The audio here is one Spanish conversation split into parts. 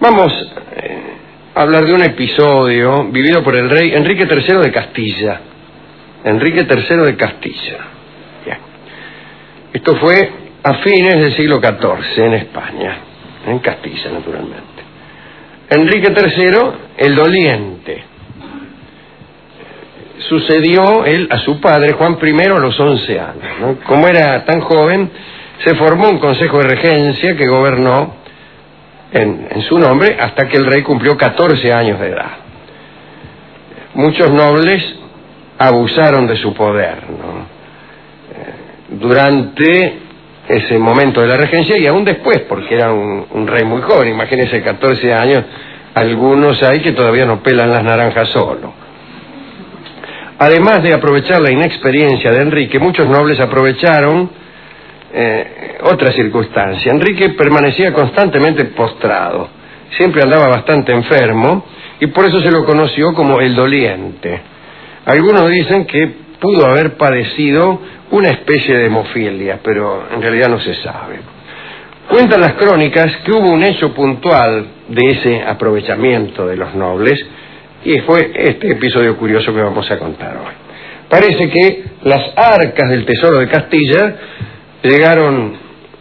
Vamos a hablar de un episodio vivido por el rey Enrique III de Castilla. Enrique III de Castilla. Bien. Esto fue a fines del siglo XIV en España, en Castilla, naturalmente. Enrique III, el doliente. Sucedió él a su padre, Juan I, a los 11 años, ¿no? Como era tan joven, se formó un consejo de regencia que gobernó en su nombre hasta que el rey cumplió 14 años de edad. Muchos nobles abusaron de su poder, ¿no? Durante ese momento de la regencia y aún después, porque era un rey muy joven. Imagínense, 14 años, algunos hay que todavía no pelan las naranjas solo. Además de aprovechar la inexperiencia de Enrique, muchos nobles aprovecharon otra circunstancia. Enrique permanecía constantemente postrado, siempre andaba bastante enfermo y por eso se lo conoció como el doliente. Algunos dicen que pudo haber padecido una especie de hemofilia, pero en realidad no se sabe. Cuentan las crónicas que hubo un hecho puntual de ese aprovechamiento de los nobles y fue este episodio curioso que vamos a contar hoy. Parece que las arcas del tesoro de Castilla llegaron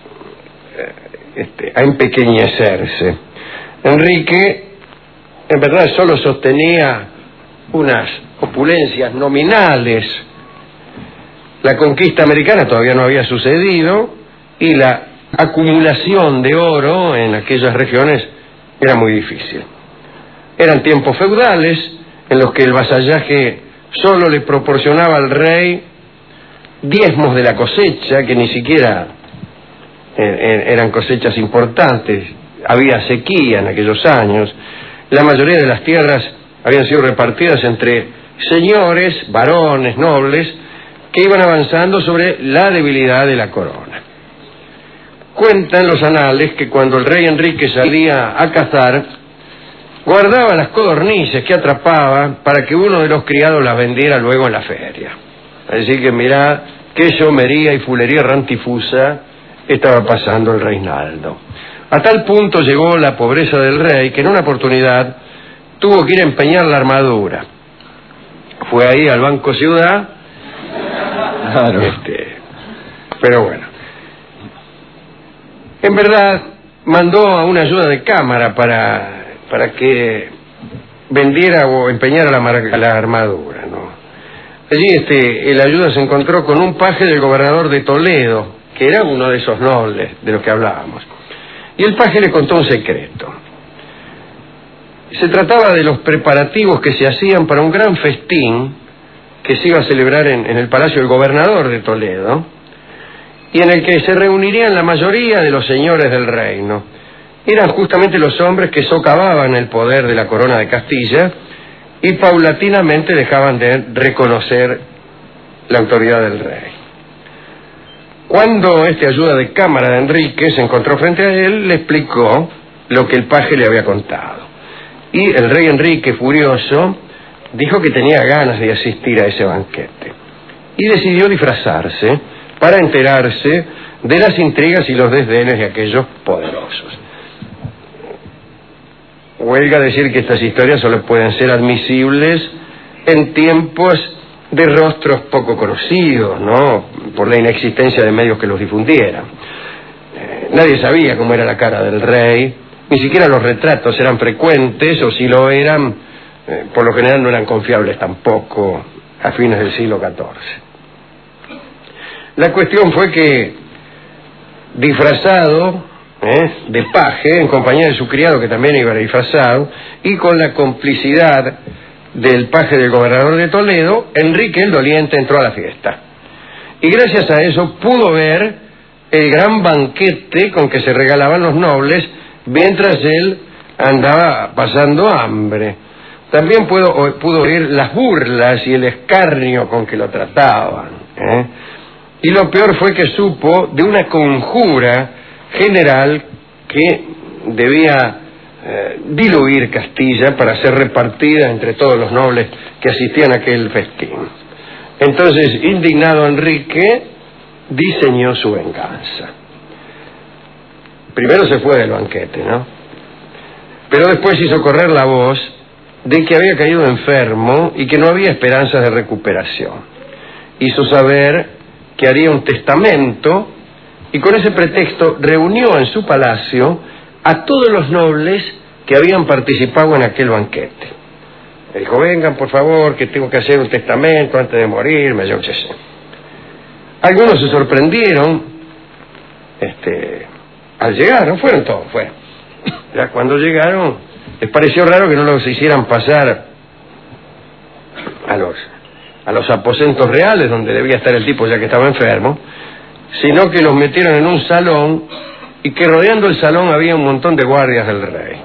a empequeñecerse. Enrique, en verdad, solo sostenía unas opulencias nominales. La conquista americana todavía no había sucedido y la acumulación de oro en aquellas regiones era muy difícil. Eran tiempos feudales en los que el vasallaje solo le proporcionaba al rey diezmos de la cosecha, que ni siquiera eran cosechas importantes. Había sequía en aquellos años. La mayoría de las tierras habían sido repartidas entre señores, varones, nobles, que iban avanzando sobre la debilidad de la corona. Cuentan los anales que cuando el rey Enrique salía a cazar, guardaba las codornices que atrapaba para que uno de los criados las vendiera luego en la feria. Así que mirá qué llomería y fulería rantifusa estaba pasando el reinaldo. A tal punto llegó la pobreza del rey que en una oportunidad tuvo que ir a empeñar la armadura. Fue ahí al Banco Ciudad. Claro. Pero bueno. En verdad, mandó a una ayuda de cámara para que vendiera o empeñara la armadura, ¿no? Allí el ayuda se encontró con un paje del gobernador de Toledo, que era uno de esos nobles de los que hablábamos. Y el paje le contó un secreto. Se trataba de los preparativos que se hacían para un gran festín que se iba a celebrar en el palacio del gobernador de Toledo, y en el que se reunirían la mayoría de los señores del reino. Eran justamente los hombres que socavaban el poder de la corona de Castilla y paulatinamente dejaban de reconocer la autoridad del rey. Cuando ayuda de cámara de Enrique se encontró frente a él, le explicó lo que el paje le había contado. Y el rey Enrique, furioso, dijo que tenía ganas de asistir a ese banquete. Y decidió disfrazarse para enterarse de las intrigas y los desdenes de aquellos poderosos. Huelga decir que estas historias solo pueden ser admisibles en tiempos de rostros poco conocidos, ¿no? Por la inexistencia de medios que los difundieran. Nadie sabía cómo era la cara del rey, ni siquiera los retratos eran frecuentes, o si lo eran, por lo general no eran confiables tampoco a fines del siglo XIV. La cuestión fue que, disfrazado de paje, en compañía de su criado que también iba disfrazado, y con la complicidad del paje del gobernador de Toledo, Enrique el doliente entró a la fiesta. Y gracias a eso pudo ver el gran banquete con que se regalaban los nobles mientras él andaba pasando hambre. También pudo oír las burlas y el escarnio con que lo trataban. Y lo peor fue que supo de una conjura general que debía diluir Castilla para ser repartida entre todos los nobles que asistían a aquel festín. Entonces, indignado Enrique diseñó su venganza. Primero se fue del banquete, ¿no? Pero después hizo correr la voz de que había caído enfermo y que no había esperanzas de recuperación. Hizo saber que haría un testamento y con ese pretexto reunió en su palacio a todos los nobles que habían participado en aquel banquete. Le dijo: vengan por favor, que tengo que hacer un testamento antes de morirme, yo qué sé. Algunos se sorprendieron al llegar, no fueron todos, fueron. Ya cuando llegaron, les pareció raro que no los hicieran pasar a los aposentos reales donde debía estar el tipo ya que estaba enfermo, sino que los metieron en un salón y que rodeando el salón había un montón de guardias del rey.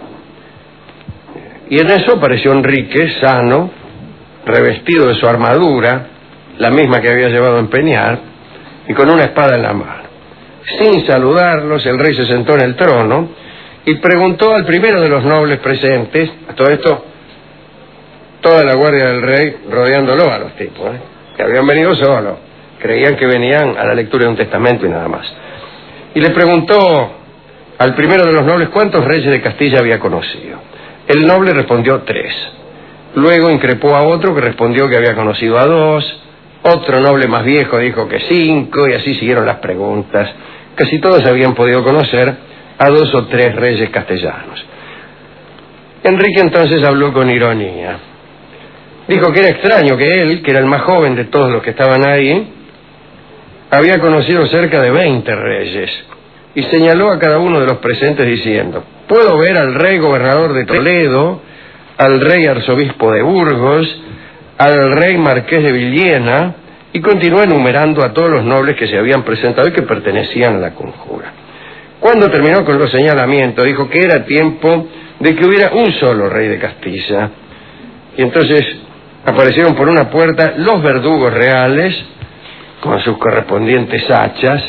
Y en eso apareció Enrique, sano, revestido de su armadura, la misma que había llevado a empeñar, y con una espada en la mano. Sin saludarlos, el rey se sentó en el trono y preguntó al primero de los nobles presentes, a todo esto, toda la guardia del rey rodeándolo a los tipos, que habían venido solos, creían que venían a la lectura de un testamento y nada más. Y le preguntó al primero de los nobles cuántos reyes de Castilla había conocido. El noble respondió 3. Luego increpó a otro que respondió que había conocido a 2. Otro noble más viejo dijo que 5, y así siguieron las preguntas. Casi todos habían podido conocer a 2 o 3 reyes castellanos. Enrique entonces habló con ironía. Dijo que era extraño que él, que era el más joven de todos los que estaban ahí, había conocido cerca de 20 reyes, y señaló a cada uno de los presentes diciendo: puedo ver al rey gobernador de Toledo, al rey arzobispo de Burgos, al rey marqués de Villena, y continuó enumerando a todos los nobles que se habían presentado y que pertenecían a la conjura. Cuando terminó con los señalamientos, dijo que era tiempo de que hubiera un solo rey de Castilla. Y entonces aparecieron por una puerta los verdugos reales, con sus correspondientes hachas,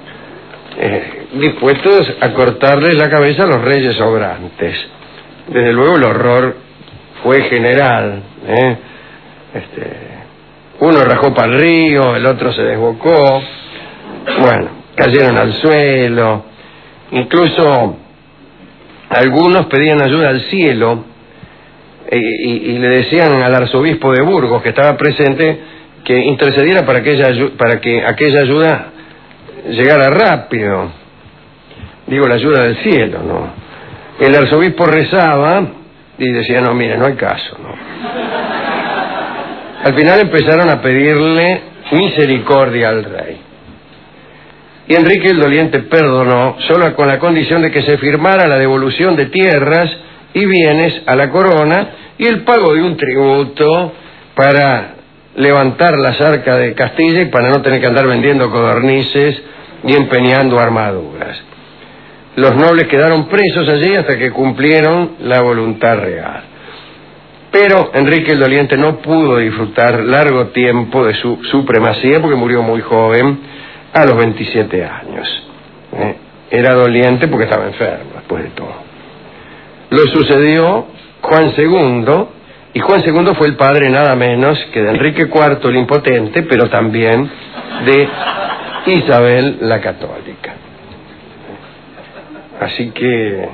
dispuestos a cortarles la cabeza a los reyes obrantes. Desde luego el horror fue general. Uno rajó para el río, el otro se desbocó, bueno, cayeron al suelo, incluso algunos pedían ayuda al cielo y le decían al arzobispo de Burgos, que estaba presente, que intercediera para que aquella ayuda llegara rápido. Digo, la ayuda del cielo, ¿no? El arzobispo rezaba y decía: no, mire, no hay caso, ¿no? Al final empezaron a pedirle misericordia al rey. Y Enrique el Doliente perdonó, solo con la condición de que se firmara la devolución de tierras y bienes a la corona y el pago de un tributo para levantar las arcas de Castilla y para no tener que andar vendiendo codornices y empeñando armaduras. Los nobles quedaron presos allí hasta que cumplieron la voluntad real. Pero Enrique el Doliente no pudo disfrutar largo tiempo de su supremacía porque murió muy joven, a los 27 años. Era doliente porque estaba enfermo, después de todo. Lo sucedió Juan II, y Juan II fue el padre nada menos que de Enrique IV el Impotente, pero también de Isabel la Católica. Así que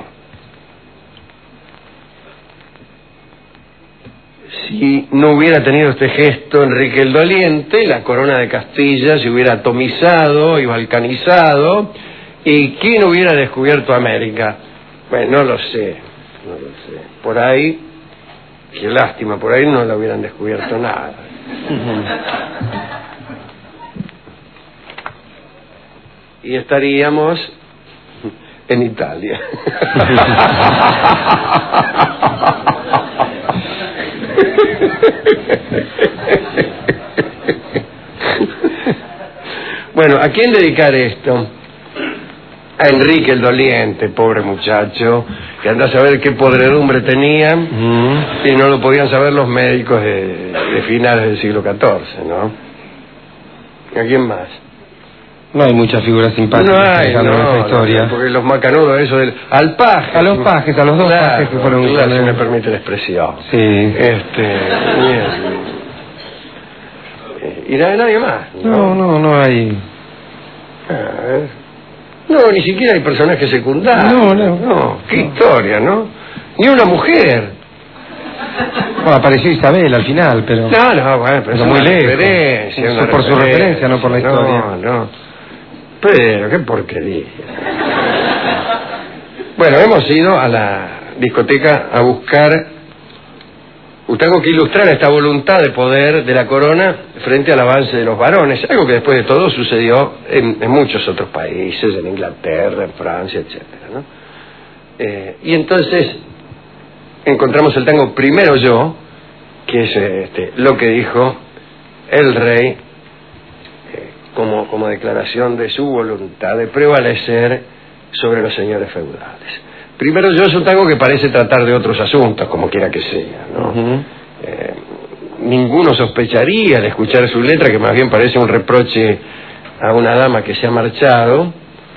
si no hubiera tenido este gesto Enrique el Doliente, la corona de Castilla se hubiera atomizado y balcanizado, y ¿quién hubiera descubierto América? Bueno, no lo sé. Por ahí, qué lástima, por ahí no la hubieran descubierto nada. Y estaríamos en Italia. Bueno, ¿a quién dedicar esto? A Enrique el Doliente, pobre muchacho, que anda a saber qué podredumbre tenía, y no lo podían saber los médicos de finales del siglo XIV, ¿no? ¿A quién más? No hay muchas figuras simpáticas en esta historia. Porque los macanudos, eso del... Al paje. A los pajes, a los dos pajes que fueron... Claro, si me permite la expresión. Sí. Bien. Y nadie más, ¿no? No hay... No, ni siquiera hay personajes secundarios. No. Qué historia, ¿no? Ni una mujer. Bueno, apareció Isabel al final, pero... No, bueno, pero es muy una lejos. referencia, una por su referencia, no por la historia. No. Pero, qué porquería. Bueno, hemos ido a la discoteca a buscar... Tengo que ilustrar esta voluntad de poder de la corona frente al avance de los varones, algo que después de todo sucedió en muchos otros países, en Inglaterra, en Francia, etcétera, ¿no? Y entonces encontramos el tango Primero Yo, que es lo que dijo el rey como declaración de su voluntad de prevalecer sobre los señores feudales. Primero Yo es un tango que parece tratar de otros asuntos, como quiera que sea, ¿no? Ninguno sospecharía al escuchar su letra que más bien parece un reproche a una dama que se ha marchado.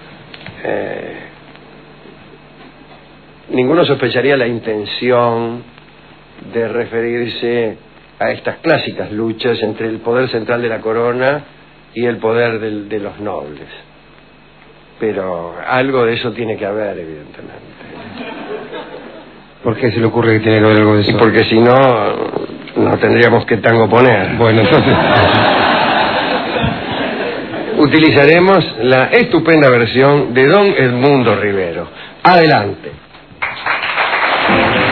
Ninguno sospecharía la intención de referirse a estas clásicas luchas entre el poder central de la corona y el poder de los nobles. Pero algo de eso tiene que haber, evidentemente. ¿Por qué se le ocurre que tiene que haber algo de eso? Y porque si no tendríamos que tango poner. Bueno, entonces... Utilizaremos la estupenda versión de Don Edmundo Rivero. Adelante.